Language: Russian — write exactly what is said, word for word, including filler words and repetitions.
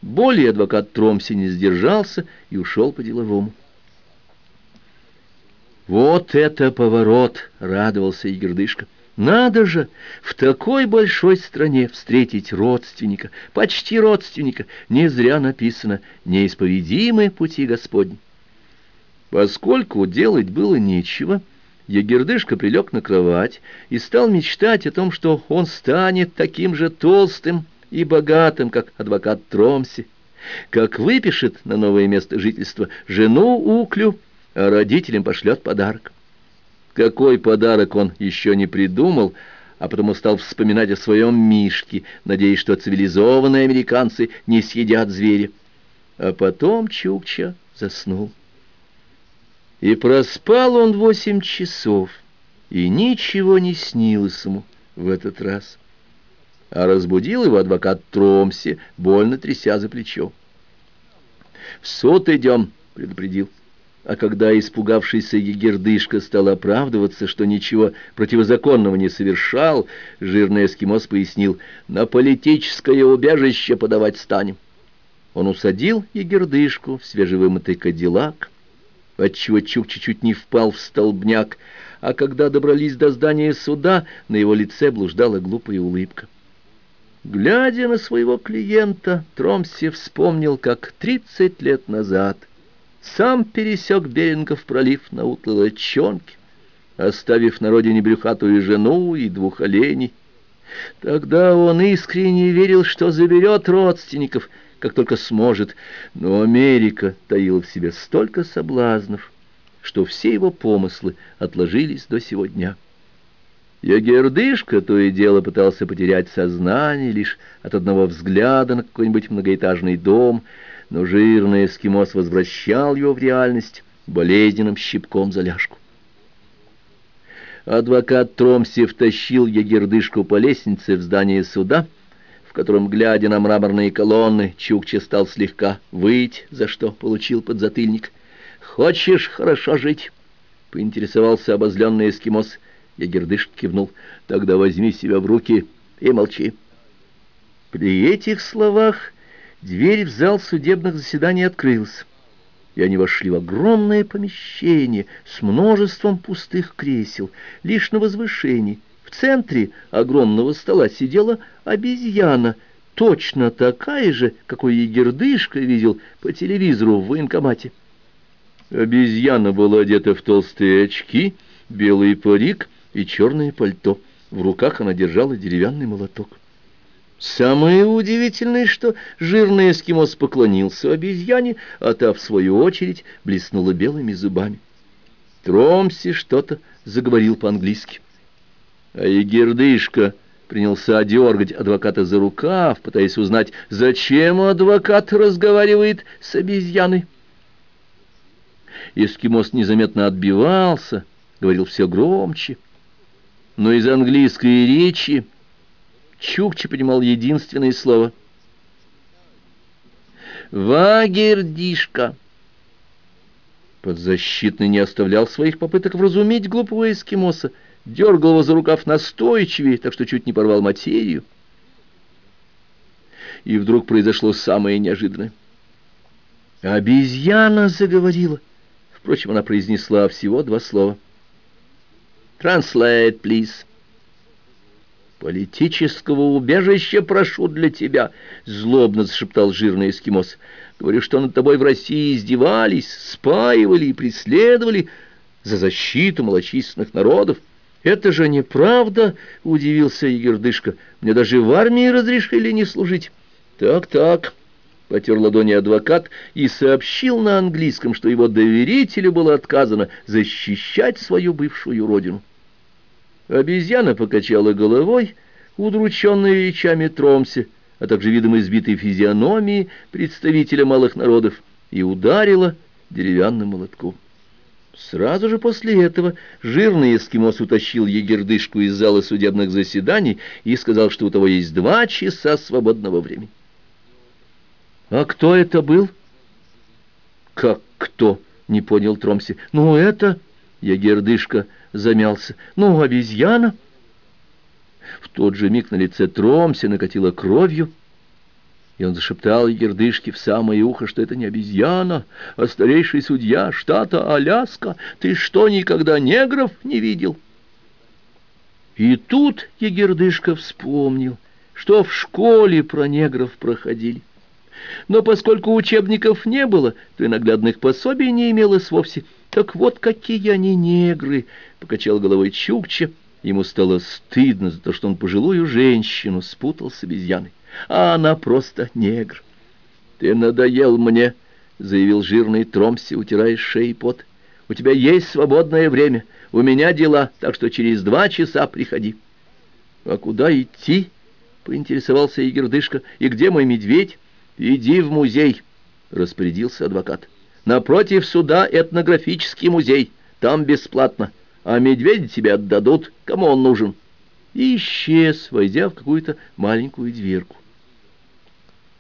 Более адвокат Тромсе не сдержался и ушел по-деловому. «Вот это поворот!» — радовался Егердышка. «Надо же в такой большой стране встретить родственника, почти родственника. Не зря написано: неисповедимы пути Господни». Поскольку делать было нечего, Егердышка прилег на кровать и стал мечтать о том, что он станет таким же толстым и богатым, как адвокат Тромсе, как выпишет на новое место жительства жену Уклю, а родителям пошлет подарок. Какой подарок он еще не придумал, а потому стал вспоминать о своем Мишке, надеясь, что цивилизованные американцы не съедят зверя. А потом Чукча заснул. И проспал он восемь часов, и ничего не снилось ему в этот раз. А разбудил его адвокат Тромсе, больно тряся за плечо. «В суд идем», — предупредил. А когда испугавшийся Егердышка стал оправдываться, что ничего противозаконного не совершал, жирный эскимос пояснил: «На политическое убежище подавать станем». Он усадил Егердышку в свежевымытый кадиллак, отчего Чукча чуть не впал в столбняк, а когда добрались до здания суда, на его лице блуждала глупая улыбка. Глядя на своего клиента, Тромсе вспомнил, как тридцать лет назад сам пересек Берингов пролив на утлой лодчонке, оставив на родине брюхатую жену и двух оленей. Тогда он искренне верил, что заберет родственников, как только сможет, но Америка таила в себе столько соблазнов, что все его помыслы отложились до сего дня. Егердышка то и дело пытался потерять сознание лишь от одного взгляда на какой-нибудь многоэтажный дом, но жирный эскимос возвращал его в реальность болезненным щипком за ляжку. Адвокат Тромсе втащил Егердышку по лестнице в здание суда, в котором, глядя на мраморные колонны, Чукча стал слегка выть, за что получил подзатыльник. «Хочешь хорошо жить?» — поинтересовался обозленный эскимос. Егердышка кивнул. «Тогда возьми себя в руки и молчи». При этих словах дверь в зал судебных заседаний открылась, и они вошли в огромное помещение с множеством пустых кресел. Лишь на возвышении, в центре огромного стола, сидела обезьяна, точно такая же, какой Егердышка видел по телевизору в военкомате. Обезьяна была одета в толстые очки, белый парик и черное пальто. В руках она держала деревянный молоток. Самое удивительное, что жирный эскимос поклонился обезьяне, а та, в свою очередь, блеснула белыми зубами. Тромсе что-то заговорил по-английски. А Егердышка принялся дергать адвоката за рукав, пытаясь узнать, зачем адвокат разговаривает с обезьяной. Эскимос незаметно отбивался, говорил все громче, но из английской речи Чукча понимал единственное слово — «Вагердишка». Подзащитный не оставлял своих попыток вразумить глупого эскимоса, дергал его за рукав настойчивее, так что чуть не порвал материю. И вдруг произошло самое неожиданное. Обезьяна заговорила. Впрочем, она произнесла всего два слова. «Translate, please». «Политического убежища прошу для тебя», — злобно зашептал жирный эскимос. «Говорю, что над тобой в России издевались, спаивали и преследовали за защиту малочисленных народов». «Это же неправда», — удивился Егердышка. «Мне даже в армии разрешили не служить». «Так-так», — потер ладони адвокат и сообщил на английском, что его доверителю было отказано защищать свою бывшую родину. Обезьяна покачала головой, удрученная речами Тромсе, а также видом избитой физиономии представителя малых народов, и ударила деревянным молотком. Сразу же после этого жирный эскимос утащил Егердышку из зала судебных заседаний и сказал, что у того есть два часа свободного времени. «А кто это был?» «Как кто?» — не понял Тромсе. «Ну, это...» — Егердышка замялся. «Ну, обезьяна». В тот же миг на лице Тромсе накатило кровью, И он зашептал Егердышке в самое ухо, что это не обезьяна, а старейший судья штата Аляска. Ты что, никогда негров не видел? И тут Егердышка вспомнил, что в школе про негров проходили. Но поскольку учебников не было, то и наглядных пособий не имелось вовсе. Так вот какие они негры, — покачал головой Чукча. Ему стало стыдно за то, что он пожилую женщину спутал с обезьяной. А она просто негр. — Ты надоел мне, — заявил жирный Тромси, утирая с шеи пот. — У тебя есть свободное время, у меня дела, так что через два часа приходи. — А куда идти? — поинтересовался Егердышка. — И где мой медведь? — Иди в музей, — распорядился адвокат. — Напротив суда этнографический музей, там бесплатно, а медведя тебе отдадут, кому он нужен. И исчез, войдя в какую-то маленькую дверку.